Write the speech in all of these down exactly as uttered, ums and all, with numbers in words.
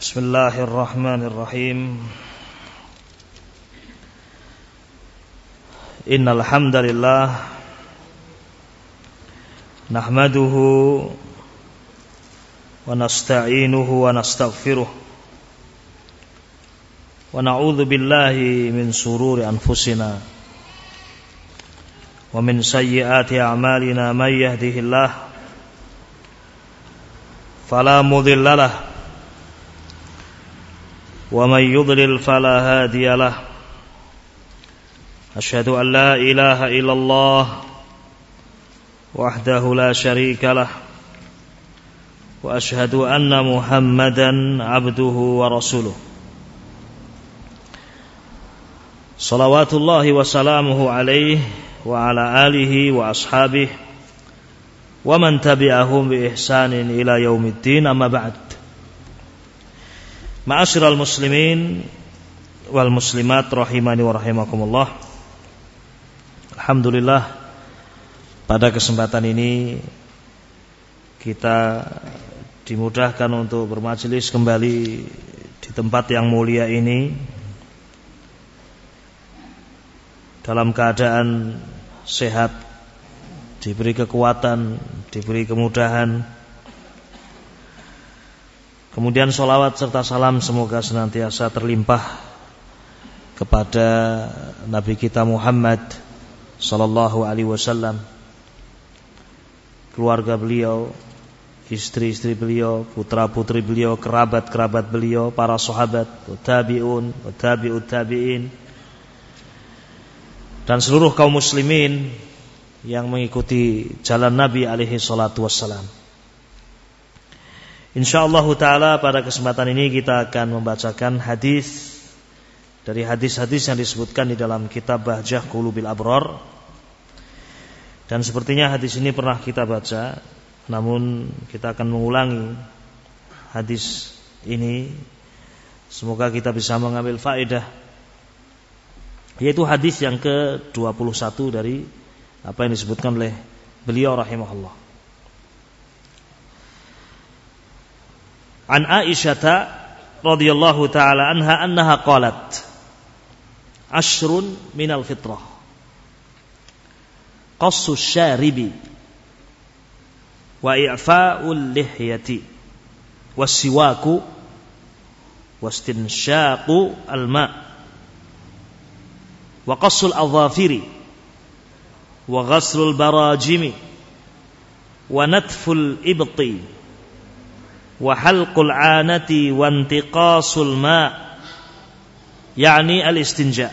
Bismillahirrahmanirrahim. Innal hamdalillah nahmaduhu wa nasta'inuhu wa nastaghfiruh wa na'udzu billahi min shururi anfusina wa min sayyiati a'malina may yahdihillahu fala mudilla lahu wa may yudlil fala hadiya lahu. Asyhadu an la ilaha illallah wahdahu la syarika lah wa asyhadu anna Muhammadan abduhu wa rasuluh. Salawatullahi wa salamuhu alaihi wa ala alihi wa ashabihi wa man tabi'ahum bi ihsanin ila yaumiddin, amma ba'd. Ma'asyiral muslimin wal muslimat rahimani wa rahimakumullah. Alhamdulillah, pada kesempatan ini kita dimudahkan untuk bermajelis kembali di tempat yang mulia ini dalam keadaan sehat, diberi kekuatan, diberi kemudahan. Kemudian sholawat serta salam semoga senantiasa terlimpah kepada Nabi kita Muhammad sallallahu alaihi wasallam, keluarga beliau, istri-istri beliau, putra-putri beliau, kerabat-kerabat beliau, para sahabat, tabi'un, tabi'ut tabi'in, dan seluruh kaum muslimin yang mengikuti jalan Nabi alaihi salatu wassalam. InsyaAllah ta'ala pada kesempatan ini kita akan membacakan hadis dari hadis-hadis yang disebutkan di dalam kitab Bahjah Qulubil Abrar. Dan sepertinya hadis ini pernah kita baca, namun kita akan mengulangi hadis ini. Semoga kita bisa mengambil faedah, yaitu hadis yang ke dua puluh satu dari apa yang disebutkan oleh beliau rahimahullah. An Aisyah radhiyallahu taala anha annaha qalat ashrun minal fitrah qassu syaribi wa i'fa'ul lihyati wassiwaku wastinsyaqu alma wa qassul adhafiri wa ghaslul barajimi wa natful ibti wa halqul anati wa intiqasul ma, yakni al-istinja.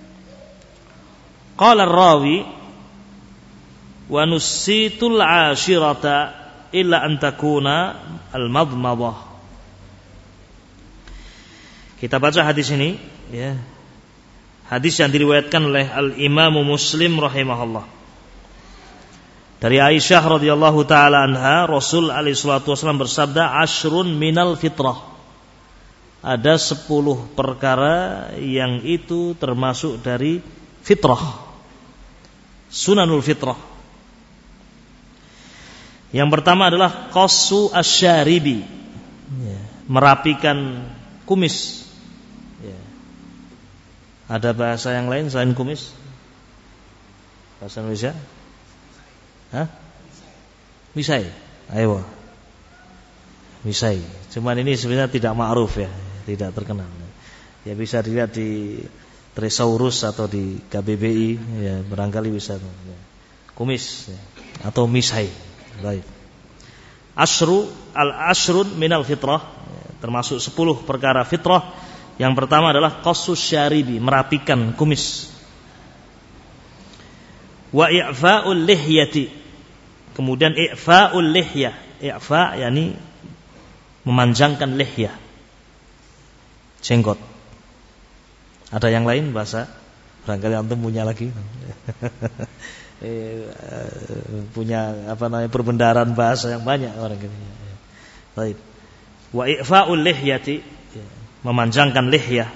Qala ar-rawi wa nusitul ashirata illa an takuna al-madmadah. Kita baca hadis ini ya. Hadis yang diriwayatkan oleh Al-Imam Muslim rahimahullah. Dari Aisyah radhiyallahu taala anha, Rasul alaihi salatu wasallam bersabda, ashrun minal fitrah. Ada sepuluh perkara yang itu termasuk dari fitrah, sunanul fitrah. Yang pertama adalah qassu asyaribi, merapikan kumis. Ada bahasa yang lain selain kumis? Bahasa Indonesia? Hah? Misai. Ayo. Misai. Cuman ini sebenarnya tidak ma'ruf ya, tidak terkenal. Ya bisa dilihat di Tresaurus atau di K B B I ya, barangkali bisa ya. Kumis ya. Atau misai. Baik. Asyru al-ashrun minal fitrah, ya, termasuk sepuluh perkara fitrah. Yang pertama adalah qassus syaribi, merapikan kumis. Wa i'fa'ul lihyati, kemudian i'fa'ul lihyah, i'fa' yakni memanjangkan lihyah, jenggot. Ada yang lain bahasa? Barangkali antum punya lagi. eh, punya apa namanya perbendaharaan bahasa yang banyak orang ini. Baik. Wa i'fa'ul lihyati, memanjangkan lihyah.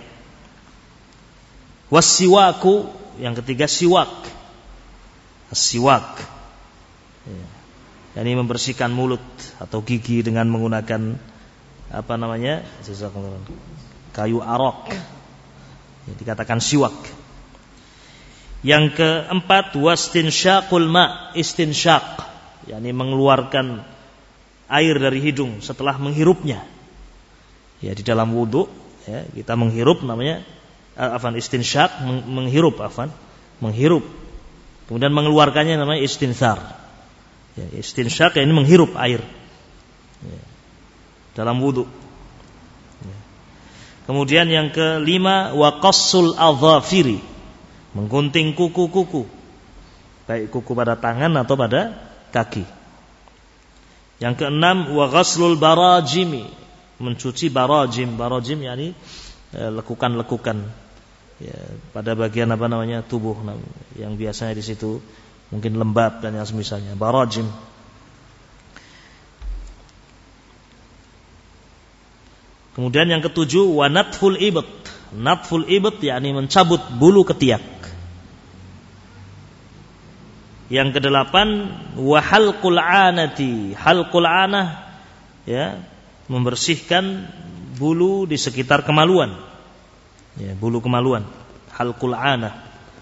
Wassiwaku, yang ketiga siwak. Siwak, ya. Yani membersihkan mulut atau gigi dengan menggunakan apa namanya? Kayu arok. Ya, dikatakan siwak. Yang keempat wastinsyaqul ma, istinsyaq, yakni mengeluarkan air dari hidung setelah menghirupnya. Ya, di dalam wudu ya, kita menghirup namanya afan istinsyaq, menghirup afan, menghirup. Kemudian mengeluarkannya namanya istinthar. Ya, istinsyaq ini menghirup air. Ya, dalam wudu. Ya. Kemudian yang kelima wa qassul adhafiri, menggunting kuku-kuku, baik kuku pada tangan atau pada kaki. Yang keenam wa ghaslul barajimi, mencuci barajim. Barajim yakni lekukan-lekukan ya, pada bagian apa namanya tubuh yang biasanya di situ mungkin lembab dan yang semisalnya, barajim. Kemudian yang ketujuh wa natful ibt. Natful ibt yakni mencabut bulu ketiak. Yang kedelapan wa halqul anati. Halqul anah ya, membersihkan bulu di sekitar kemaluan. Ya, bulu kemaluan. Halqul anah.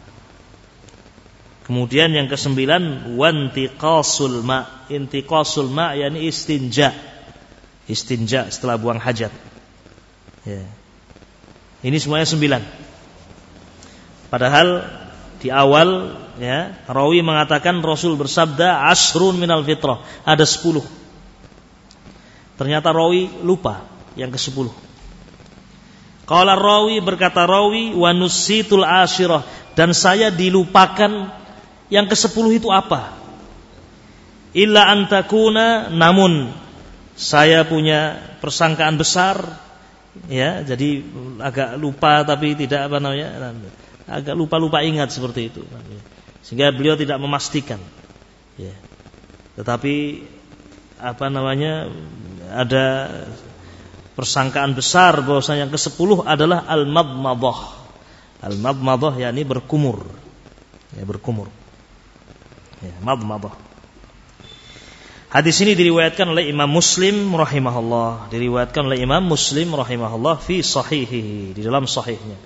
Kemudian yang kesembilan wantiqasul ma. Intiqasul ma yakni istinja. Istinja setelah buang hajat. Ya. Ini semuanya sembilan. Padahal di awal ya, rawi mengatakan Rasul bersabda asrun minal fitrah, ada sepuluh. Ternyata rawi lupa yang ke sepuluh. Qala rawi, berkata rawi, wa nusitul asyirah, dan saya dilupakan yang ke sepuluh itu apa? Illa antakuna, namun saya punya persangkaan besar. Ya, jadi agak lupa tapi tidak apa namanya, agak lupa-lupa ingat seperti itu. Sehingga beliau tidak memastikan. Ya. Tetapi apa namanya, ada persangkaan besar bahwasanya yang kesepuluh adalah al-madmadah. Al-madmadah yakni berkumur. Ya, berkumur. Ya, madmadah. Hadis ini diriwayatkan oleh Imam Muslim rahimahullah, diriwayatkan oleh Imam Muslim rahimahullah fi sahihihi, di dalam sahihnya.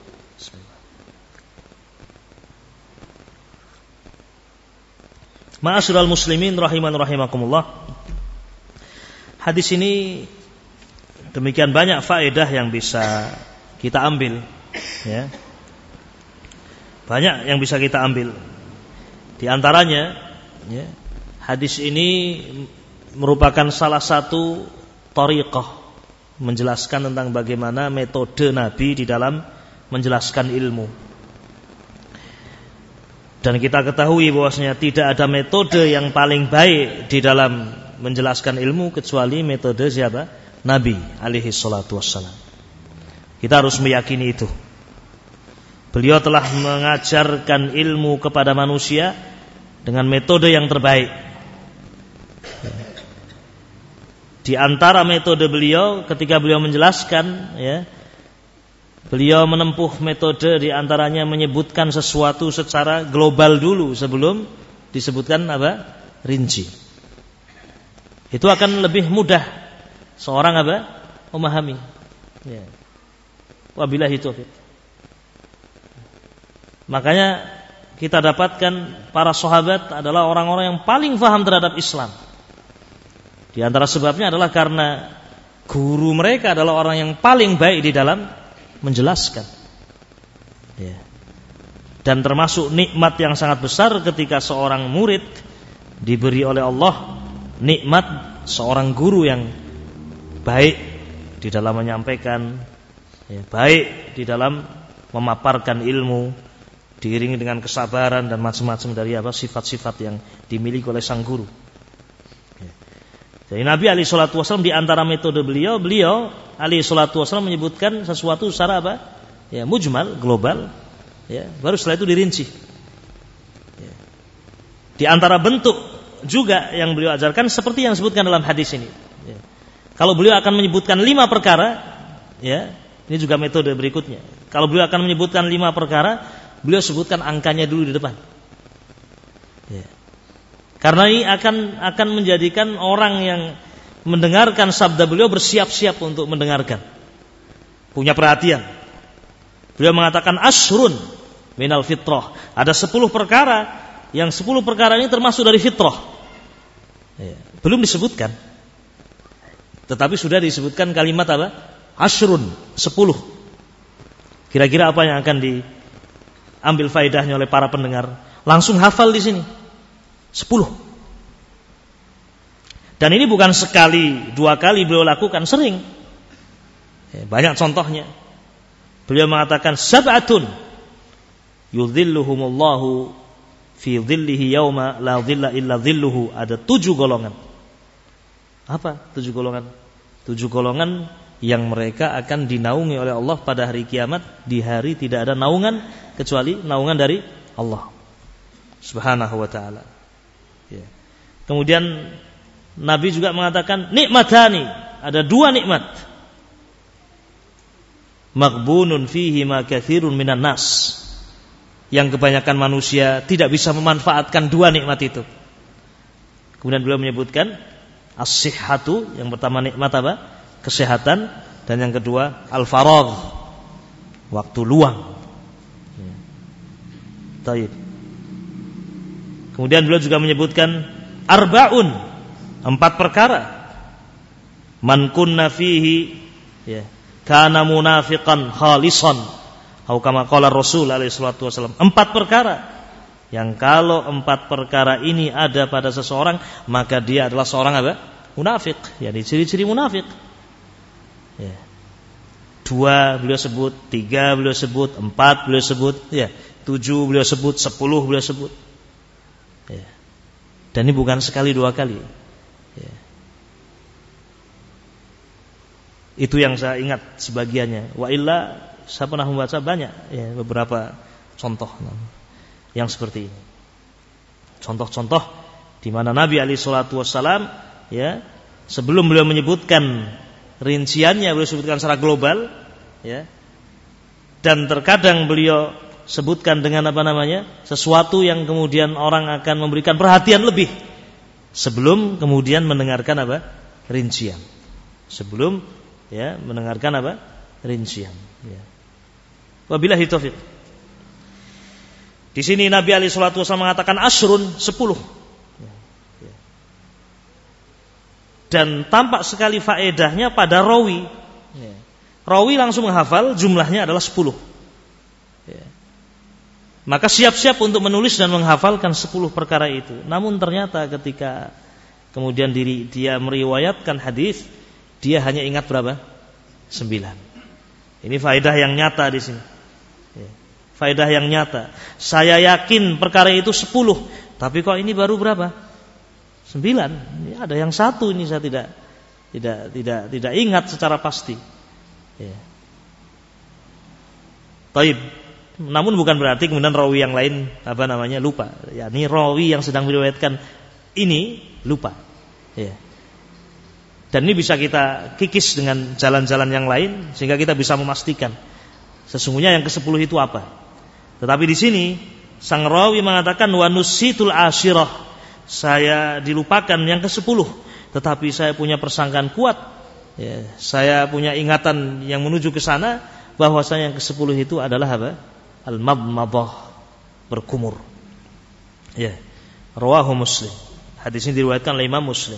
Ma'asyiral muslimin rahiman rahimakumullah. Hadis ini demikian banyak faedah yang bisa kita ambil, ya. Banyak yang bisa kita ambil. Di antaranya, ya, hadis ini merupakan salah satu thariqah menjelaskan tentang bagaimana metode Nabi di dalam menjelaskan ilmu. Dan kita ketahui bahwasanya tidak ada metode yang paling baik di dalam menjelaskan ilmu kecuali metode siapa? Nabi alaihi salatu wassalam. Kita harus meyakini itu. Beliau telah mengajarkan ilmu kepada manusia dengan metode yang terbaik. Di antara metode beliau ketika beliau menjelaskan, ya, beliau menempuh metode di antaranya menyebutkan sesuatu secara global dulu sebelum disebutkan apa? Rinci. Itu akan lebih mudah seorang apa? Memahami. Ya. Wabillahi taufiq. Makanya kita dapatkan para sahabat adalah orang-orang yang paling paham terhadap Islam. Di antara sebabnya adalah karena guru mereka adalah orang yang paling baik di dalam menjelaskan. Ya. Dan termasuk nikmat yang sangat besar ketika seorang murid diberi oleh Allah nikmat seorang guru yang baik di dalam menyampaikan, ya, baik di dalam memaparkan ilmu, diiringi dengan kesabaran dan macam-macam dari apa sifat-sifat yang dimiliki oleh sang guru. Jadi Nabi alaihi salatu wasallam di antara metode beliau, beliau alaihi salatu wasallam menyebutkan sesuatu secara apa? Ya, mujmal, global, ya, baru setelah itu dirinci. Ya. Di antara bentuk juga yang beliau ajarkan seperti yang disebutkan dalam hadis ini. Ya. Kalau beliau akan menyebutkan lima perkara, ya, ini juga metode berikutnya. Kalau beliau akan menyebutkan lima perkara, beliau sebutkan angkanya dulu di depan. Ya. Karena ini akan akan menjadikan orang yang mendengarkan sabda beliau bersiap-siap untuk mendengarkan. Punya perhatian. Beliau mengatakan ashrun minal fitrah. Ada sepuluh perkara, yang sepuluh perkara ini termasuk dari fitrah. Ya. Belum disebutkan. Tetapi sudah disebutkan kalimat apa? Ashrun, sepuluh. Kira-kira apa yang akan diambil faedahnya oleh para pendengar? Langsung hafal di sini. Sepuluh. Dan ini bukan sekali, dua kali beliau lakukan, sering. Banyak contohnya. Beliau mengatakan sab'atun yudhilluhumullahu fi dhillihi yauma la dhilla illa dhilluhu. Ada tujuh golongan. Apa tujuh golongan? Tujuh golongan yang mereka akan dinaungi oleh Allah pada hari kiamat, di hari tidak ada naungan kecuali naungan dari Allah Subhanahu wa ta'ala. Ya. Kemudian Nabi juga mengatakan nikmatani, ada dua nikmat. Maghbunun fihi ma katsirun minan nas. Yang kebanyakan manusia tidak bisa memanfaatkan dua nikmat itu. Kemudian beliau menyebutkan as-sihhatu, yang pertama nikmat apa? Kesehatan, dan yang kedua al-faragh, waktu luang. Ya. Taib. Kemudian beliau juga menyebutkan arbaun, empat perkara. Man kunna fihi ya, kana munafiqan khalisan, atau kama qala Rasul alaihi salatu wasallam. Empat perkara yang kalau empat perkara ini ada pada seseorang, maka dia adalah seorang apa? Munafik. Yani ciri-ciri munafik. Ya. Dua beliau sebut, tiga beliau sebut, empat beliau sebut, ya, tujuh beliau sebut, sepuluh beliau sebut. Ya. Dan ini bukan sekali dua kali. Ya. Itu yang saya ingat sebagiannya. Wa illa saya pernah membaca banyak, ya, beberapa contoh yang seperti ini. Contoh-contoh di mana Nabi alaihi salatu wasallam, ya, sebelum beliau menyebutkan rinciannya, beliau sebutkan secara global, ya. Dan terkadang beliau sebutkan dengan apa namanya? Sesuatu yang kemudian orang akan memberikan perhatian lebih sebelum kemudian mendengarkan apa? Rincian. Sebelum ya mendengarkan apa? Rincian, ya. Wabillahi taufiq. Di sini Nabi alaihi salatu wasallam mengatakan asrun, sepuluh. Dan tampak sekali faedahnya pada rawi. Ya. Rawi langsung menghafal, jumlahnya adalah sepuluh. Ya. Maka siap-siap untuk menulis dan menghafalkan sepuluh perkara itu. Namun ternyata ketika kemudian diri dia meriwayatkan hadis, dia hanya ingat berapa? Sembilan. Ini faedah yang nyata di sini. Ya. Faedah yang nyata. Saya yakin perkara itu sepuluh, tapi kok ini baru berapa? Sembilan. Ya, ada yang satu ini saya tidak tidak tidak tidak ingat secara pasti. Ya. Taib. Namun bukan berarti kemudian rawi yang lain apa namanya lupa. Ya, ini rawi yang sedang meriwayatkan ini lupa. Ya. Dan ini bisa kita kikis dengan jalan-jalan yang lain sehingga kita bisa memastikan sesungguhnya yang kesepuluh itu apa. Tetapi di sini sang rawi mengatakan wa nusitul asyirah. Saya dilupakan yang kesepuluh, tetapi saya punya persangkaan kuat. Ya, saya punya ingatan yang menuju ke sana bahwasanya yang kesepuluh itu adalah apa? Al-madmadah, berkumur. Ya, rawahu Muslim. Hadis ini diriwayatkan oleh Imam Muslim.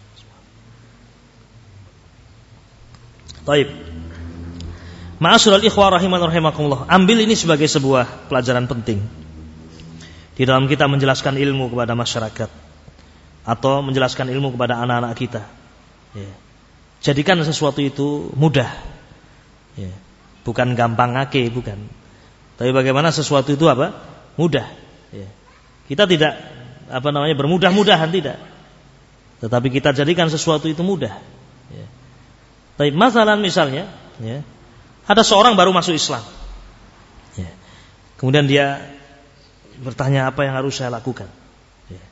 Baik. Ma'asyiral ikhwah rahiman rahimakumullah. Ambil ini sebagai sebuah pelajaran penting di dalam kita menjelaskan ilmu kepada masyarakat atau menjelaskan ilmu kepada anak-anak kita. Ya. Jadikan sesuatu itu mudah. Ya. Bukan gampang ngake, bukan. Tapi bagaimana sesuatu itu apa? Mudah. Ya. Kita tidak apa namanya bermudah-mudahan, tidak. Tetapi kita jadikan sesuatu itu mudah. Ya. Tapi masalah misalnya, ya, ada seorang baru masuk Islam. Ya. Kemudian dia bertanya apa yang harus saya lakukan. Ya.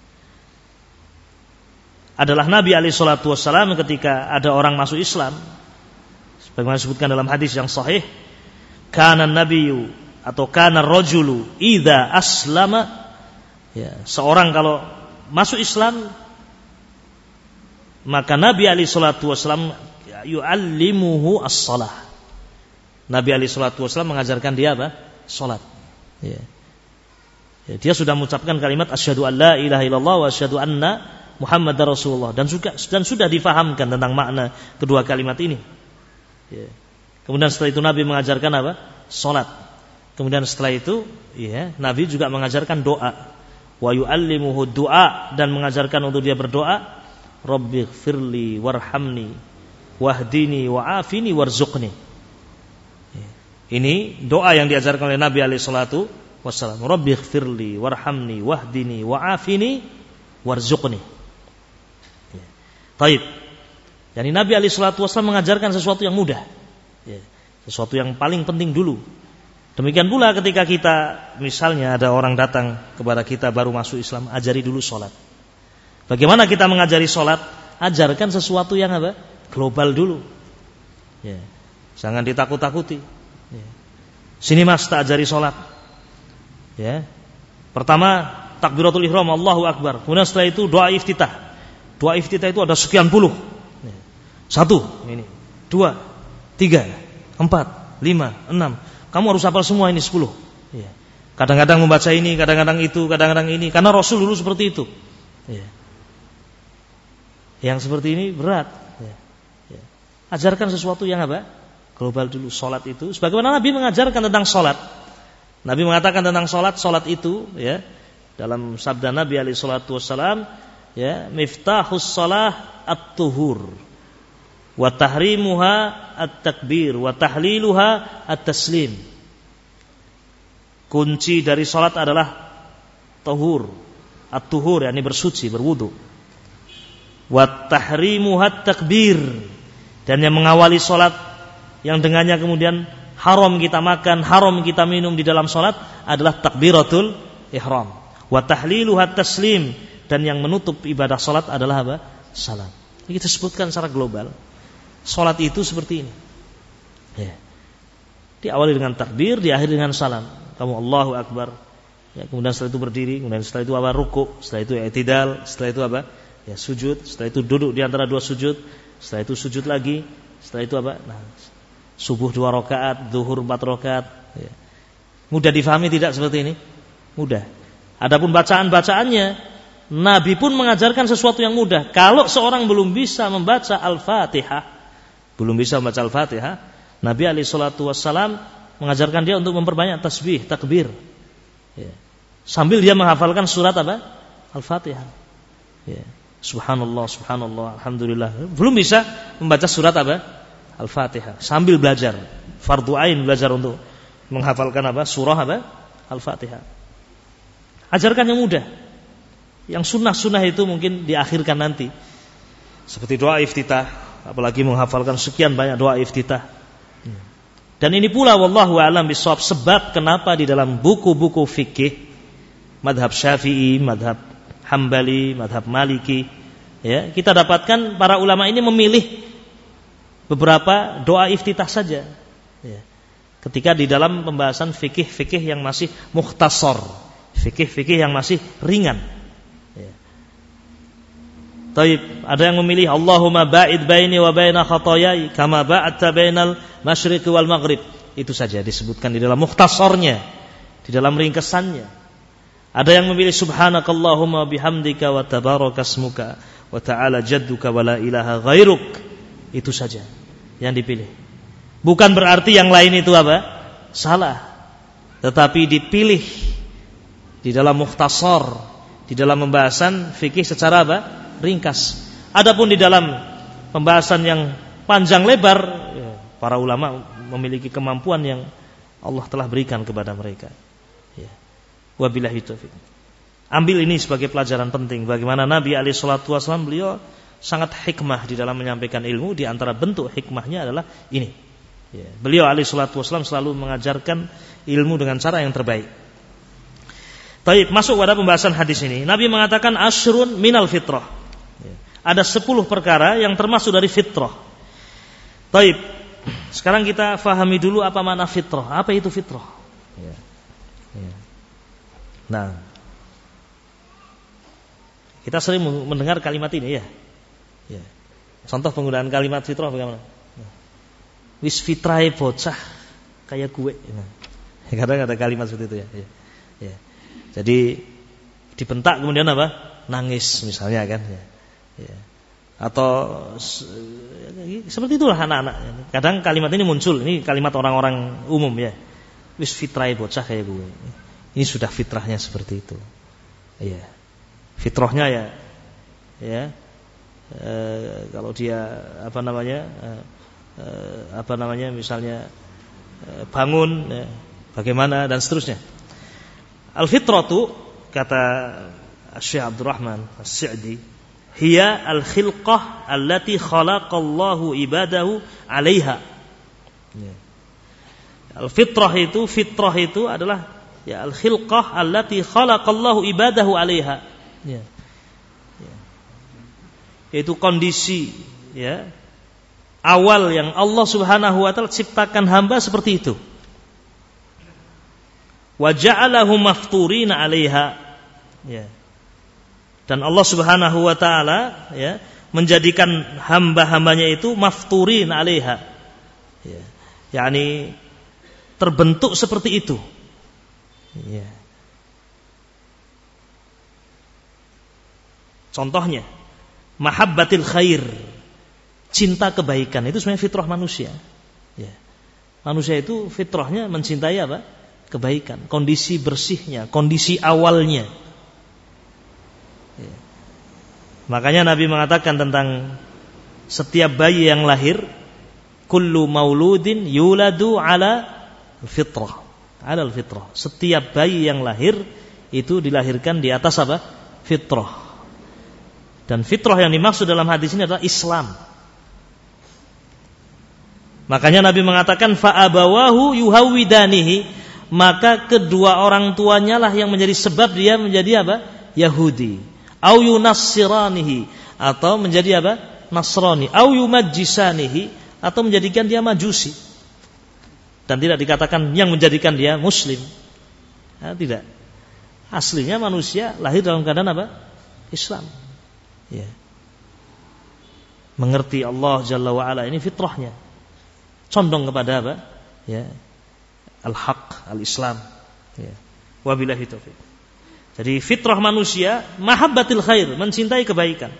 Adalah Nabi alaihi salatu wassalam ketika ada orang masuk Islam, sebagaimana disebutkan dalam hadis yang sahih, kana nabiyyu atau kana rajulu idza aslama, ya, seorang kalau masuk Islam maka Nabi alaihi salatu wasallam yu'allimuhu as-shalah. Nabi alaihi salatu wasallam mengajarkan dia apa? Salat. Ya. Ya, dia sudah mengucapkan kalimat asyhadu an la ilaha illallah wa asyhadu anna Muhammadar Rasulullah dan juga dan sudah difahamkan tentang makna kedua kalimat ini. Ya. Kemudian setelah itu Nabi mengajarkan apa? Salat. Kemudian setelah itu, ya, Nabi juga mengajarkan doa. Wa yu'allimuhu du'a dan mengajarkan untuk dia berdoa, Rabbighfirli warhamni wahdini wa'afini warzuqni. Ya. Ini doa yang diajarkan oleh Nabi alaihi salatu wassalam. Rabbighfirli warhamni wahdini wa'afini warzuqni. Ya. Taib. Yani Nabi alaihi salatu wassalam mengajarkan sesuatu yang mudah. Ya. Sesuatu yang paling penting dulu. Demikian pula ketika kita misalnya ada orang datang kepada kita baru masuk Islam, ajari dulu sholat. Bagaimana kita mengajari sholat? Ajarkan sesuatu yang apa? Global dulu. Ya. Jangan ditakut-takuti. Ya. Sini mas, tak ajari sholat. Ya. Pertama takbiratul ihram, Allahu Akbar. Kemudian setelah itu doa iftitah. Doa iftitah itu ada sekian puluh. Ya. Satu, ini, dua, tiga, empat, lima, enam. Kamu harus hafal semua ini sepuluh. Ya. Kadang-kadang membaca ini, kadang-kadang itu, kadang-kadang ini. Karena Rasul dulu seperti itu. Ya. Yang seperti ini berat. Ya. Ya. Ajarkan sesuatu yang apa? Global dulu. Salat itu. Sebagaimana Nabi mengajarkan tentang salat. Nabi mengatakan tentang salat, salat itu, ya, dalam sabda Nabi alaihi salatu wassalam, ya, miftahus salah at-tuhur. Wa tahrimuha at-takbir wa tahliluha at-taslim. Kunci dari salat adalah tahur, at-tuhur, yakni bersuci, berwudu. Wa tahrimuha at-takbir, dan yang mengawali salat yang dengannya kemudian haram kita makan, haram kita minum di dalam salat adalah takbiratul ihram. Wa tahliluha at-taslim, dan yang menutup ibadah salat adalah apa? Salam. Ini kita sebutkan secara global. Salat itu seperti ini. Ya. Diawali dengan takbir, diakhiri dengan salam. Kamu Allahu Akbar. Ya, kemudian setelah itu berdiri, kemudian setelah itu apa? Ruku, setelah itu i'tidal, setelah itu apa? Ya, sujud, setelah itu duduk di antara dua sujud, setelah itu sujud lagi, setelah itu apa? Nah, subuh dua rakaat, zuhur empat rakaat. Ya. Mudah difahami tidak seperti ini? Mudah. Adapun bacaan-bacaannya, Nabi pun mengajarkan sesuatu yang mudah. Kalau seorang belum bisa membaca Al-Fatihah, belum bisa membaca Al-Fatihah, Nabi alaihi salatu wassalam mengajarkan dia untuk memperbanyak tasbih, takbir. Ya. Sambil dia menghafalkan surat apa? Al-Fatihah. Ya. Subhanallah, subhanallah, alhamdulillah. Belum bisa membaca surat apa? Al-Fatihah. Sambil belajar, fardu ain belajar untuk menghafalkan apa? Surah apa? Al-Fatihah. Ajarkan yang mudah. Yang sunnah-sunnah itu mungkin diakhirkan nanti. Seperti doa iftitah. Apalagi menghafalkan sekian banyak doa iftitah. Dan ini pula wallahu a'lam bishawab sebab kenapa di dalam buku-buku fikih madhab Syafi'i, madhab Hambali, madhab Maliki, ya, kita dapatkan para ulama ini memilih beberapa doa iftitah saja. Ya. Ketika di dalam pembahasan fikih-fikih yang masih mukhtasar, fikih-fikih yang masih ringan. Taib, ada yang memilih Allahumma ba'id baini wa baina khataayai kama ba'adta bainal masyriqi wal maghrib. Itu saja disebutkan di dalam mukhtasarnya, di dalam ringkesannya. Ada yang memilih subhanakallahumma bihamdika wa tabarakasmuka wa ta'ala jadduka wa la ilaha ghairuk. Itu saja yang dipilih. Bukan berarti yang lain itu apa? Salah. Tetapi dipilih di dalam mukhtasar, di dalam pembahasan fikih secara apa? Ringkas. Adapun di dalam pembahasan yang panjang lebar, ya, para ulama memiliki kemampuan yang Allah telah berikan kepada mereka. Ya. Wabillahi taufiq. Ambil ini sebagai pelajaran penting. Bagaimana Nabi alaihi salatu wasallam beliau sangat hikmah di dalam menyampaikan ilmu. Di antara bentuk hikmahnya adalah ini. Ya. Beliau alaihi salatu wasallam selalu mengajarkan ilmu dengan cara yang terbaik. Baik, masuk pada pembahasan hadis ini. Nabi mengatakan asyrun minal fitrah. Ada sepuluh perkara yang termasuk dari fitrah. Baik, sekarang kita fahami dulu apa makna fitrah. Apa itu fitrah? Ya. Ya. Nah, kita sering mendengar kalimat ini ya. Ya. Contoh penggunaan kalimat fitrah bagaimana? Wis fitrahe bocah kayak gue. Nah, kadang ada kalimat seperti itu ya. Ya. Ya. Jadi dibentak kemudian apa? Nangis misalnya kan. Ya. Ya. Atau seperti itulah anak-anak. Kadang kalimat ini muncul. Ini kalimat orang-orang umum ya. Wis fitrahe bocah kayak gue. Ini sudah fitrahnya seperti itu. Ya. Fitrahnya ya. Ya. E, kalau dia apa namanya? E, e, apa namanya? Misalnya e, bangun ya, bagaimana dan seterusnya. Al-fitratu kata Syekh Abdurrahman As-Sa'di, hiya al-khilqah allati khalaqallahu ibadahu 'alaiha. Ya. Al-fitrah itu, fitrah itu adalah ya al-khilqah allati khalaqallahu ibadahu 'alaiha. Ya. Ya. Yaitu kondisi ya awal yang Allah Subhanahu wa taala ciptakan hamba seperti itu. Wa ja'alahu mafturina 'alaiha. Ya. Dan Allah Subhanahu wa taala ya menjadikan hamba-hambanya itu mafturin 'alaiha. Ya. yakni terbentuk seperti itu. Ya. Contohnya mahabbatil khair, cinta kebaikan, itu sebenarnya fitrah manusia. Ya. Manusia itu fitrahnya mencintai apa? Kebaikan, kondisi bersihnya, kondisi awalnya. Ya. Makanya Nabi mengatakan tentang setiap bayi yang lahir, kullu mauludin yuladu ala fitrah, ala fitrah. Setiap bayi yang lahir itu dilahirkan di atas apa? Fitrah. Dan fitrah yang dimaksud dalam hadis ini adalah Islam. Makanya Nabi mengatakan fa'abawahu yuhawidanihi, maka kedua orang tuanya lah yang menjadi sebab dia menjadi apa? Yahudi. Au yunassiranihi, atau menjadi apa? Nasrani. Au yumajjisanihi, atau menjadikan dia majusi. Dan tidak dikatakan yang menjadikan dia muslim. Nah, tidak. Aslinya manusia lahir dalam keadaan apa? Islam. Ya. Mengerti Allah Jalla wa'ala, ini fitrahnya. Condong kepada apa? Ya. Al-haq, al-Islam. Ya. Wabillahi taufiq. Jadi fitrah manusia mahabbatil khair, mencintai kebaikan.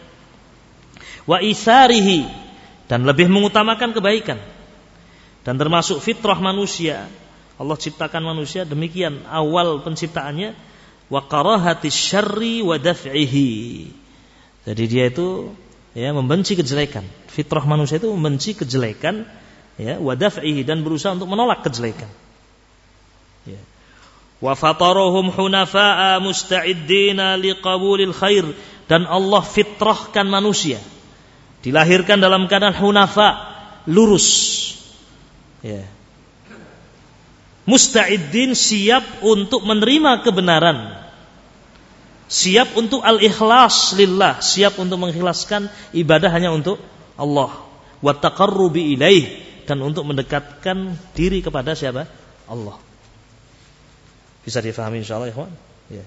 Wa isarihi, dan lebih mengutamakan kebaikan. Dan termasuk fitrah manusia, Allah ciptakan manusia demikian awal penciptaannya, wa karahatis syarri wa daf'ihi. Jadi dia itu ya membenci kejelekan. Fitrah manusia itu membenci kejelekan, ya, wa daf'ihi, dan berusaha untuk menolak kejelekan. Ya. Wa fatarahum hunafa'a musta'iddina liqabulil khair, dan Allah fitrahkan manusia dilahirkan dalam keadaan hunafa, lurus. Ya. Musta'iddin, siap untuk menerima kebenaran, siap untuk al-ikhlas lillah, siap untuk mengikhlaskan ibadah hanya untuk Allah, wa taqarrubi ilaih, dan untuk mendekatkan diri kepada siapa? Allah. Bisa difahami insyaallah ya kawan? Ya.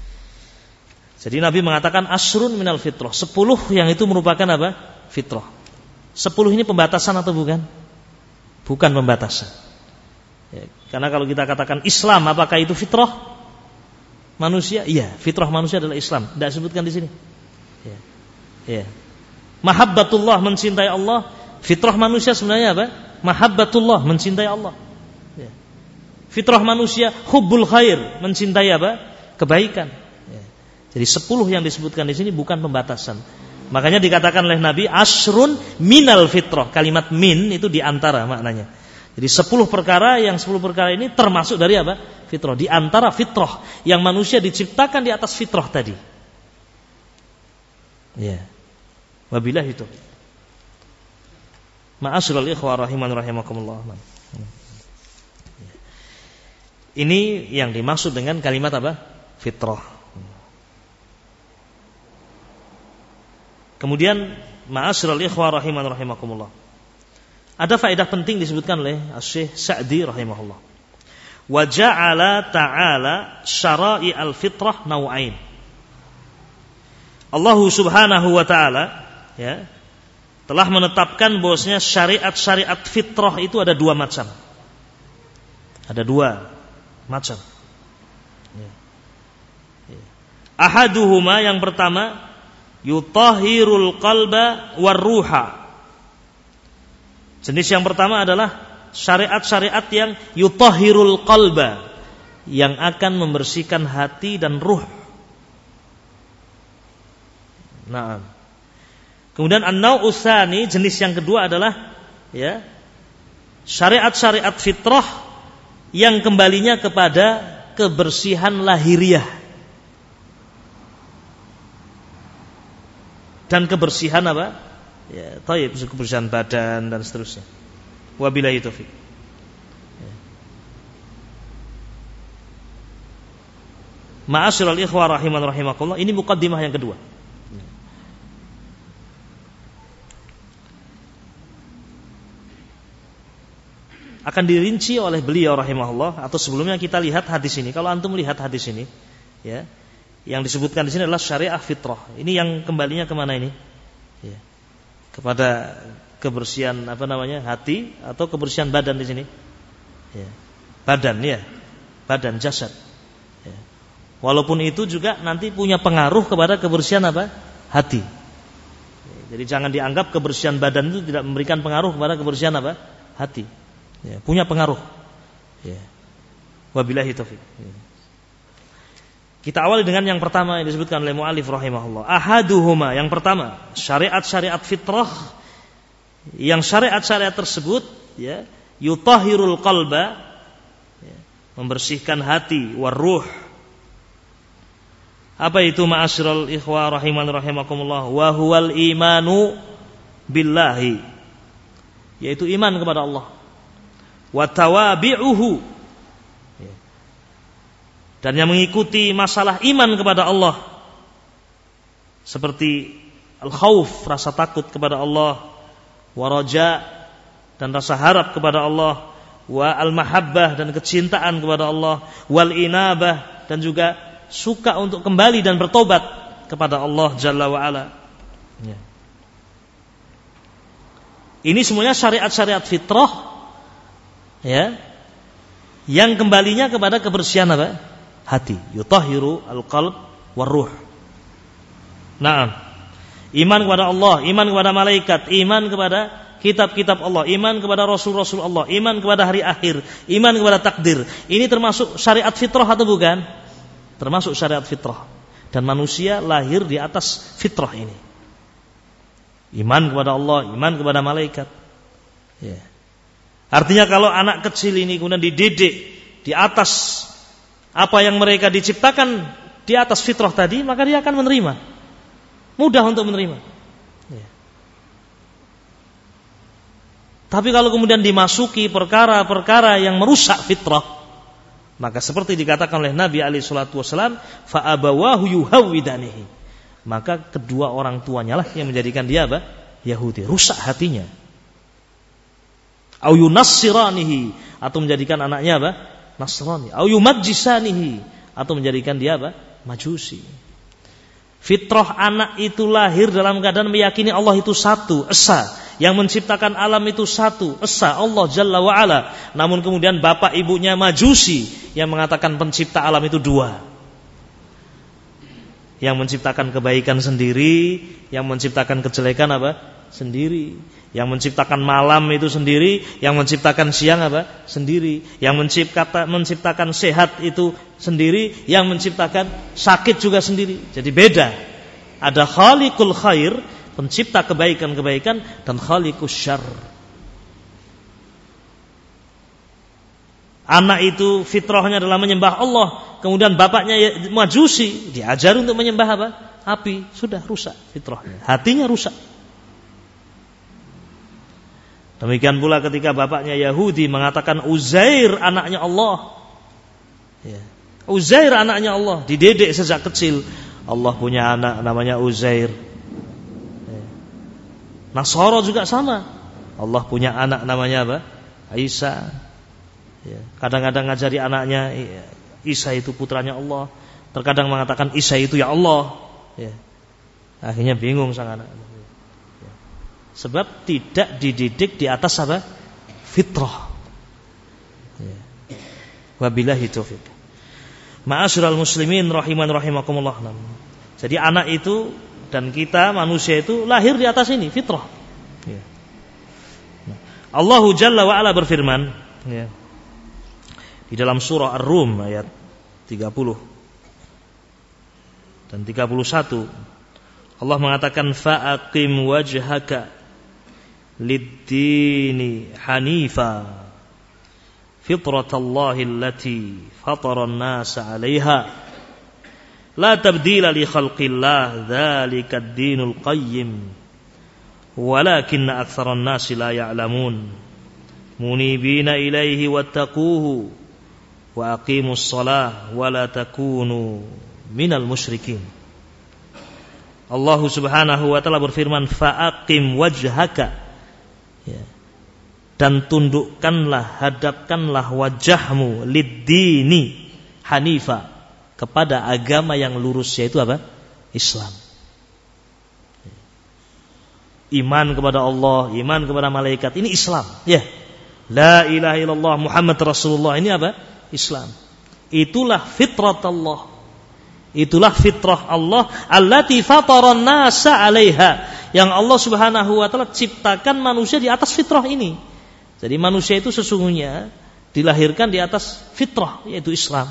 Jadi Nabi mengatakan asrun minal fitrah, sepuluh yang itu merupakan apa? Fitrah. Sepuluh ini pembatasan atau bukan? Bukan pembatasan. Ya, karena kalau kita katakan Islam, apakah itu fitrah manusia? Iya, fitrah manusia adalah Islam. Tidak disebutkan di sini. Ya. Ya. Mahabbatullah, mencintai Allah. Fitrah manusia sebenarnya apa? Mahabbatullah, mencintai Allah. Ya. Fitrah manusia hubbul khair, mencintai apa? Kebaikan. Ya. Jadi sepuluh yang disebutkan di sini bukan pembatasan. Makanya dikatakan oleh Nabi asrun minal fitrah. Kalimat min itu diantara maknanya. Jadi sepuluh perkara, yang sepuluh perkara ini termasuk dari apa? Fitrah. Di antara fitrah yang manusia diciptakan di atas fitrah tadi. Ya. Wabillahi itu. Ma'asyiral ikhwah rahiman rahimakumullah. Ini yang dimaksud dengan kalimat apa? Fitrah. Kemudian ma'asyiral ikhwah rahiman rahimakumullah. Ada faedah penting disebutkan oleh Syekh Sa'di rahimahullah. Wa ja'ala ta'ala syara'i al-fitrah naw'ain. Allah Subhanahu wa ta'ala ya telah menetapkan bahwasanya syariat-syariat fitrah itu ada dua macam. Ada dua macam. Ya. Ya. Ahaduhuma, yang pertama, yutahhirul qalba warruha. Jenis yang pertama adalah syariat-syariat yang yutahhirul qalba, yang akan membersihkan hati dan ruh. Nah, kemudian an-nau'u tsani, jenis yang kedua adalah ya, syariat-syariat fitrah yang kembalinya kepada kebersihan lahiriah dan kebersihan apa? Ya, thayyib, kebersihan badan dan seterusnya. Wabillahi taufik. Ya. Ma'asyiral ikhwah rahiman rahimakumullah, ini muqaddimah yang kedua. Akan dirinci oleh beliau rahimahullah, atau sebelumnya kita lihat hadis ini. Kalau antum lihat hadis ini, ya, yang disebutkan di sini adalah syariah fitrah. Ini yang kembalinya kemana ini? Ya, kepada kebersihan apa namanya, hati atau kebersihan badan di sini? Ya, badan, ya, badan, jasad. Ya. Walaupun itu juga nanti punya pengaruh kepada kebersihan apa? Hati. Ya, jadi jangan dianggap kebersihan badan itu tidak memberikan pengaruh kepada kebersihan apa? Hati. Ya, punya pengaruh. Ya. Wabillahi taufik. Ya. Kita awali dengan yang pertama yang disebutkan oleh mu'allif rahimahullah. Ahaduhuma, yang pertama, syariat-syariat fitrah, yang syariat-syariat tersebut ya, yutahhirul qalba, ya, membersihkan hati, warruh. Apa itu ma'asyiral ikhwah rahiman rahimakumullah? Wa huwal imanu billahi, yaitu iman kepada Allah. Wa tawabi'uhu, dan yang mengikuti masalah iman kepada Allah, seperti al-khauf, rasa takut kepada Allah, wa raja, dan rasa harap kepada Allah, wa al-mahabbah, dan kecintaan kepada Allah, wal inabah, dan juga suka untuk kembali dan bertobat kepada Allah Jalla wa Ala. Ya. Ini semuanya syariat-syariat fitrah, ya, yang kembalinya kepada kebersihan apa? Hati. Yutahhiru al-qalb war-ruh. Naam. Iman kepada Allah, iman kepada malaikat, iman kepada kitab-kitab Allah, iman kepada rasul-rasul Allah, iman kepada hari akhir, iman kepada takdir. Ini termasuk syariat fitrah atau bukan? Termasuk syariat fitrah. Dan manusia lahir di atas fitrah ini. Iman kepada Allah, iman kepada malaikat. Ya. Artinya kalau anak kecil ini kemudian dididik di atas apa yang mereka diciptakan di atas fitrah tadi, maka dia akan menerima. Mudah untuk menerima. Ya. Tapi kalau kemudian dimasuki perkara-perkara yang merusak fitrah, maka seperti dikatakan oleh Nabi alaihi salatu wasallam, fa abawahu yuhawwidanihi, maka kedua orang tuanya lah yang menjadikan dia apa? Yahudi, rusak hatinya. Au yunassiranihi, atau menjadikan anaknya apa? Nasrani. Au yumajjisanihi, atau menjadikan dia apa? Majusi. Fitrah anak itu lahir dalam keadaan meyakini Allah itu satu, esa. Yang menciptakan alam itu satu, esa, Allah Jalla wa Ala. Namun kemudian bapak ibunya majusi yang mengatakan pencipta alam itu dua. Yang menciptakan kebaikan sendiri, yang menciptakan kejelekan apa? Sendiri. Yang menciptakan malam itu sendiri, yang menciptakan siang apa? Sendiri. Yang menciptakan, menciptakan sehat itu sendiri, yang menciptakan sakit juga sendiri. Jadi beda. Ada khaliqul khair, pencipta kebaikan-kebaikan, dan khaliqus syarr. Anak itu fitrahnya adalah menyembah Allah, kemudian bapaknya majusi, diajar untuk menyembah apa? Api. Sudah rusak fitrahnya, hatinya rusak. Demikian pula ketika bapaknya Yahudi mengatakan Uzair anaknya Allah. Ya. Uzair anaknya Allah, dididik sejak kecil. Allah punya anak namanya Uzair. Ya. Nasara juga sama. Allah punya anak namanya apa? Isa. Ya. Kadang-kadang ngajari anaknya Isa itu putranya Allah. Terkadang mengatakan Isa itu ya Allah. Ya. Akhirnya bingung sang anak. Ya. Sebab tidak dididik di atas apa? Fitrah. Ya. Wabillahi taufiq. Ma'asyiral muslimin rahiman rahimakumullah. Jadi anak itu dan kita manusia itu lahir di atas ini fitrah. Ya. Allah Jalla wa Ala berfirman, ya, di dalam surah Ar-Rum ayat tiga puluh dan tiga puluh satu, Allah mengatakan fa'aqim wajhaka lid-dini hanifa fitratallahi allati fatara an-nasa 'alaiha la tabdila li khalqillah dzalika ad-dinul qayyim walakinna aktsaran nasi la ya'lamun munibina ilaihi wattaquhu wa aqimus shalah wa la takunu minal musyrikin. Allah Subhanahu wa taala berfirman fa'aqim wajhaka, ya, dan tundukkanlah, hadapkanlah wajahmu lid-dini hanifa, kepada agama yang lurus, yaitu apa? Islam. Iman kepada Allah, iman kepada malaikat, ini Islam, ya. La ilaha illallah Muhammad Rasulullah, ini apa? Islam. Itulah fitrat Allah. Itulah fitrah Allah allati fataran nasa 'alaiha, yang Allah Subhanahu wa taala ciptakan manusia di atas fitrah ini. Jadi manusia itu sesungguhnya dilahirkan di atas fitrah, yaitu Islam.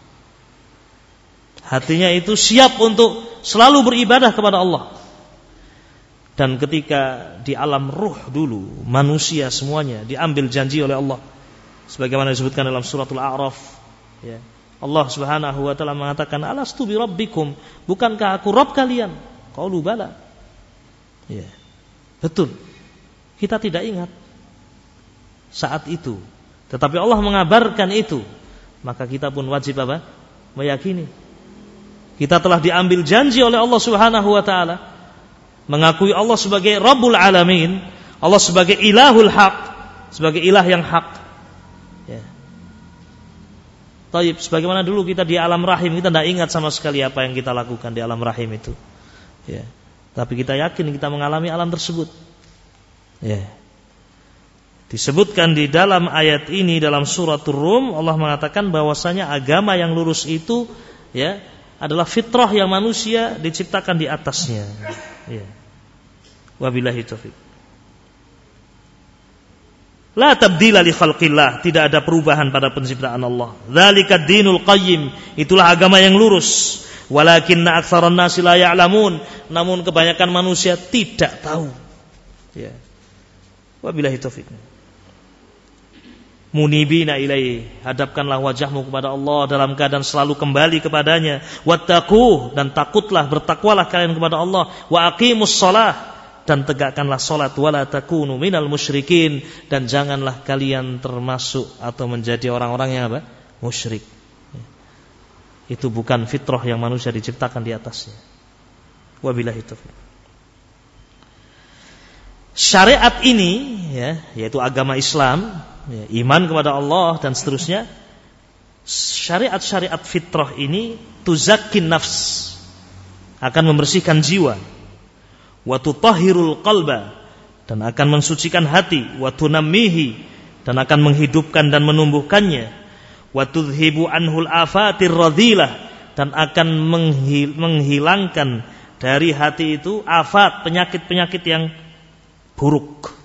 Hatinya itu siap untuk selalu beribadah kepada Allah. Dan ketika di alam ruh dulu, manusia semuanya diambil janji oleh Allah, sebagaimana disebutkan dalam suratul A'raf, ya. Allah Subhanahu wa taala mengatakan, alastu bi rabbikum, bukankah aku Rabb kalian? Qalu bala. Ya. Betul. Kita tidak ingat saat itu, tetapi Allah mengabarkan itu, maka kita pun wajib apa? Meyakini. Kita telah diambil janji oleh Allah Subhanahu wa taala, mengakui Allah sebagai Rabbul Alamin, Allah sebagai Ilahul Haq, sebagai ilah yang hak. Ya. Taib, sebagaimana dulu kita di alam rahim, kita tidak ingat sama sekali apa yang kita lakukan di alam rahim itu, ya. Tapi kita yakin kita mengalami alam tersebut, ya. Disebutkan di dalam ayat ini dalam suratul Rum, Allah mengatakan bahwasanya agama yang lurus itu, ya, adalah fitrah yang manusia diciptakan di atasnya, ya. Wabillahi taufiq. La tabdila li khalqillah, tidak ada perubahan pada penciptaan Allah. Dzalika ad-dinul qayyim, itulah agama yang lurus. Walakinna aktsaran nasi la ya'lamun, namun kebanyakan manusia tidak tahu. Ya. Wabillahi taufiq. Munibina ilaihi, hadapkanlah wajahmu kepada Allah dalam keadaan selalu kembali kepadanya. Wattaqu, dan takutlah, bertakwalah kalian kepada Allah. Wa aqimus shalah, dan tegakkanlah salat. Wala takunu minal musyrikin, dan janganlah kalian termasuk atau menjadi orang-orang yang apa? Musyrik. Itu bukan fitrah yang manusia diciptakan di atasnya. Wabillahi taufiq. Syariat ini, ya, yaitu agama Islam, ya, iman kepada Allah dan seterusnya, syariat-syariat fitrah ini tuzakkin nafs, akan membersihkan jiwa, wa tutahhirul qalba, dan akan mensucikan hati, wa tunammihi, dan akan menghidupkan dan menumbuhkannya, wa tudhibu anhul afatir radhilah, dan akan menghil- menghilangkan dari hati itu afat, penyakit-penyakit yang buruk,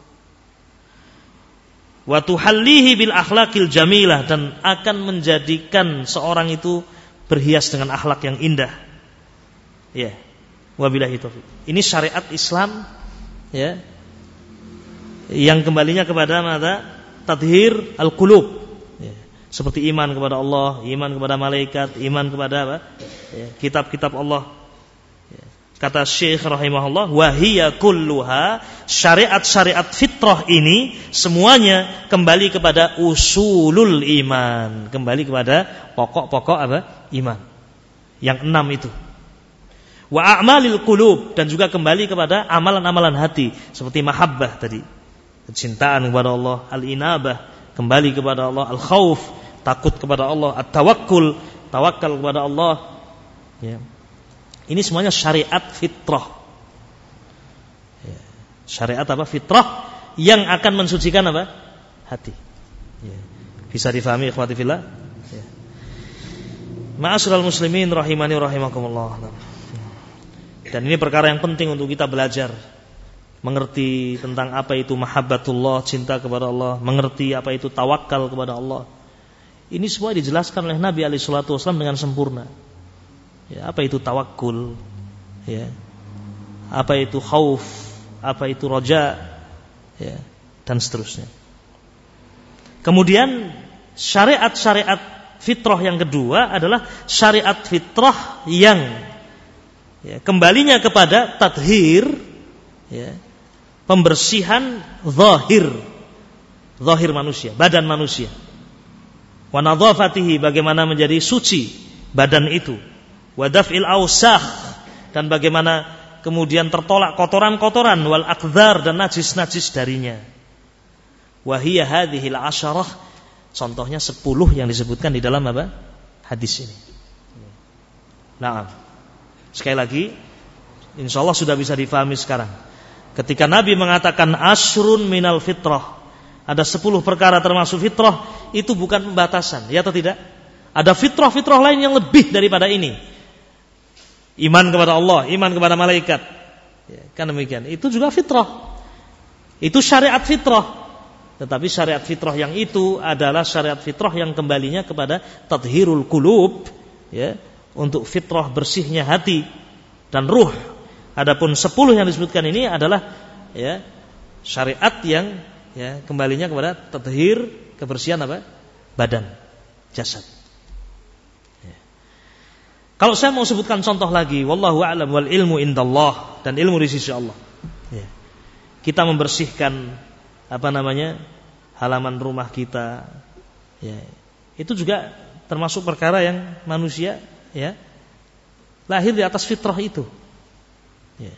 wa tuhallihi bil akhlaqil jamilah, dan akan menjadikan seorang itu berhias dengan akhlak yang indah, ya. Wabillahi taufiq. Ini syariat Islam, ya, yang kembalinya kepada mana? Tadhir al-qulub, ya. Seperti iman kepada Allah, iman kepada malaikat, iman kepada apa? Ya, kitab-kitab Allah. Ya. Kata Syekh rahimahullah, wa hiya kulluha, syariat-syariat fitrah ini semuanya kembali kepada usulul iman, kembali kepada pokok-pokok apa? Iman. Yang enam itu. Wa a'malil qulub, dan juga kembali kepada amalan-amalan hati, seperti mahabbah tadi, kecintaan kepada Allah, al-inabah, kembali kepada Allah, al-khauf, takut kepada Allah, at-tawakkul, tawakal kepada Allah, ya. Ini semuanya syariat fitrah, ya. Syariat apa? Fitrah yang akan mensucikan apa? Hati. Ya. Bisa difahami ikhwati fillah? Ya. Ma'asyiral muslimin rahimani rahimakumullah. Dan ini perkara yang penting untuk kita belajar, mengerti tentang apa itu mahabbatullah, cinta kepada Allah, mengerti apa itu tawakal kepada Allah. Ini semua dijelaskan oleh Nabi alaihi salatu wasallam dengan sempurna. Ya, apa itu tawakkul? Ya. Apa itu khauf? Apa itu raja? Ya, dan seterusnya. Kemudian syariat-syariat fitrah yang kedua adalah syariat fitrah yang ya, kembalinya kepada tathhir, ya, pembersihan zahir, zahir manusia, badan manusia. Wa nadhafatihi, bagaimana menjadi suci badan itu. Wa daf'il awsakh, dan bagaimana kemudian tertolak kotoran-kotoran, wal aqdhar, dan najis-najis darinya. Wa hiya hadhil asyarah, contohnya sepuluh yang disebutkan di dalam apa? Hadis ini. Nah, sekali lagi, insyaallah sudah bisa difahami sekarang. Ketika Nabi mengatakan asyrun minal fitrah, ada sepuluh perkara termasuk fitrah, itu bukan pembatasan, ya atau tidak? Ada fitrah-fitrah lain yang lebih daripada ini. Iman kepada Allah, iman kepada malaikat, ya, kan demikian. Itu juga fitrah. Itu syariat fitrah. Tetapi syariat fitrah yang itu adalah syariat fitrah yang kembalinya kepada tathhirul qulub, ya, untuk fitrah bersihnya hati dan ruh. Adapun sepuluh yang disebutkan ini adalah ya, syariat yang ya, kembalinya kepada tathhir, kebersihan apa? Badan, jasad. Ya. Kalau saya mau sebutkan contoh lagi, wallahu a'lam wal ilmu indallah, dan ilmu di sisi Allah. Ya. Kita membersihkan apa namanya? Halaman rumah kita. Ya. Itu juga termasuk perkara yang manusia ya, lahir di atas fitrah itu. Ya.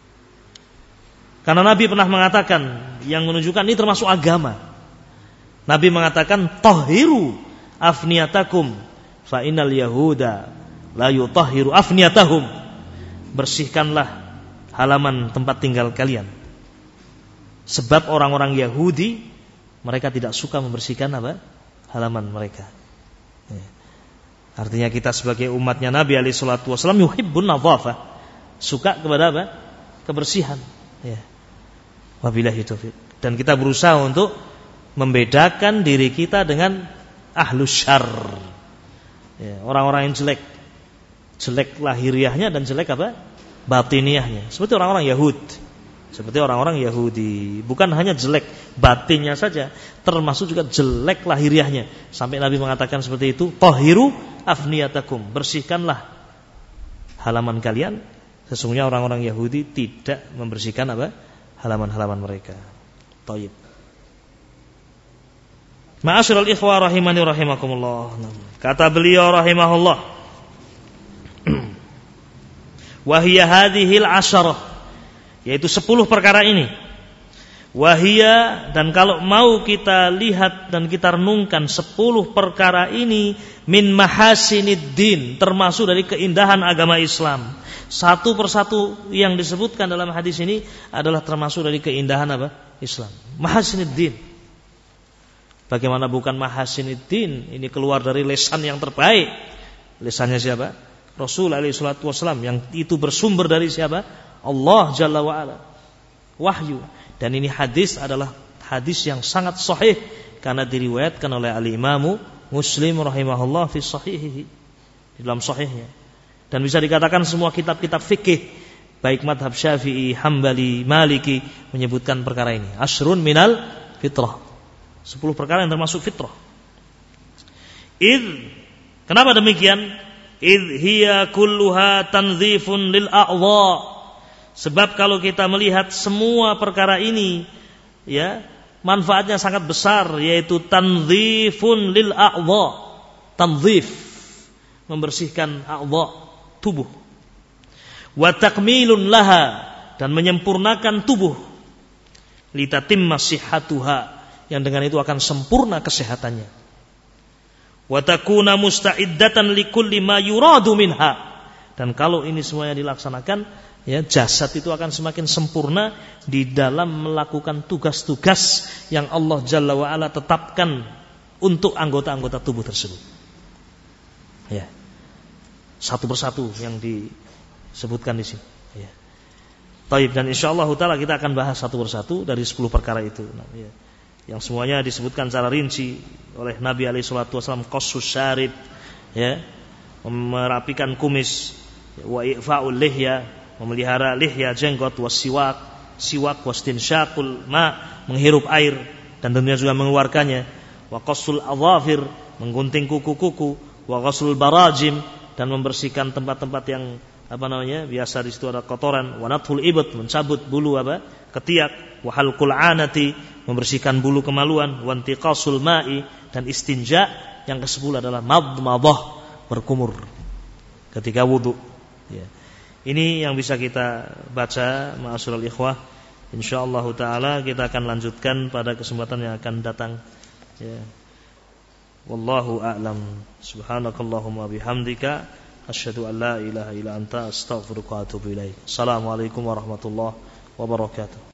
Karena Nabi pernah mengatakan yang menunjukkan ini termasuk agama. Nabi mengatakan tahhiru afniyatakum fa innal yahuda la yutahhiru afniyatahum. Bersihkanlah halaman tempat tinggal kalian. Sebab orang-orang Yahudi mereka tidak suka membersihkan apa? Halaman mereka. Ya. Artinya kita sebagai umatnya Nabi alaihi salatu wasallam yuhibbun nadhafah, suka kepada apa? Kebersihan. Ya. Wabillahi taufiq. Dan kita berusaha untuk membedakan diri kita dengan ahlus syarr. Ya, orang-orang yang jelek. Jelek lahiriahnya dan jelek apa? Batiniahnya. Seperti orang-orang Yahudi. Seperti orang-orang Yahudi. Bukan hanya jelek batinnya saja, termasuk juga jelek lahiriahnya. Sampai Nabi mengatakan seperti itu, tahiru afniyatakum, bersihkanlah halaman kalian. Sesungguhnya orang-orang Yahudi tidak membersihkan apa? Halaman-halaman mereka. Thayyib. Ma'asyiral ikhwah rahimani rahimakumullah. Kata beliau rahimahullah, wa hiya hadhil asyarah, yaitu sepuluh perkara ini. Wahia, dan kalau mau kita lihat dan kita renungkan sepuluh perkara ini, min mahasiniddin, termasuk dari keindahan agama Islam. Satu persatu yang disebutkan dalam hadis ini adalah termasuk dari keindahan apa? Islam. Mahasiniddin. Bagaimana bukan mahasiniddin? Ini keluar dari lisan yang terbaik. Lisannya siapa? Rasul alaihi salatu wasallam, yang itu bersumber dari siapa? Allah Jalla wa Ala. Wahyu. Dan ini hadis adalah hadis yang sangat sahih karena diriwayatkan oleh al-Imam Muslim rahimahullah fi sahihihi, di dalam sahihnya. Dan bisa dikatakan semua kitab-kitab fikih baik madhab Syafi'i, Hambali, Maliki menyebutkan perkara ini. Ashrun minal fitrah. Sepuluh perkara yang termasuk fitrah. Id, kenapa demikian? Id hiya kulluha tanzifun lil a'dha. Sebab kalau kita melihat semua perkara ini, ya, manfaatnya sangat besar, yaitu tanzifun lil a'dha. Tanzif, membersihkan a'dha, tubuh. Wa takmilun laha, dan menyempurnakan tubuh. Litatimma sihhatuha, yang dengan itu akan sempurna kesehatannya. Wa takuna musta'iddatan likulli ma yuradu minha. Dan kalau ini semuanya dilaksanakan, ya, jasad itu akan semakin sempurna di dalam melakukan tugas-tugas yang Allah Jalla wa Ala tetapkan untuk anggota-anggota tubuh tersebut. Ya. Satu persatu yang disebutkan di sini. Ya. Baik, dan insyaallah taala kita akan bahas satu persatu dari sepuluh perkara itu. Nah, ya. Yang semuanya disebutkan secara rinci oleh Nabi alaihi salatu wasallam, qassus syarib, ya, merapikan kumis, wa ifa'ul lihya, memelihara lihya jenggot, wasiwak, siwak, wastinsyaqul ma, menghirup air dan tentunya juga mengeluarkannya, wa qassul adhafir, menggunting kuku-kuku, wa qassul barajim, dan membersihkan tempat-tempat yang apa namanya biasa di situ ada kotoran, wa nathul ibad, mencabut bulu apa ketiak, wa halqul anati, membersihkan bulu kemaluan, wa intiqasul ma'i, dan istinja. Yang kesepuluh adalah madmadah, berkumur ketika wudu. Ya. Ini yang bisa kita baca, ma'asyiral ikhwah. Insyaallah taala kita akan lanjutkan pada kesempatan yang akan datang. Ya. Wallahu a'lam. Subhanakallahumma bihamdika asyhadu an la ilaha illa anta astaghfiruka wa atubu ilaik. Assalamualaikum warahmatullahi wabarakatuh.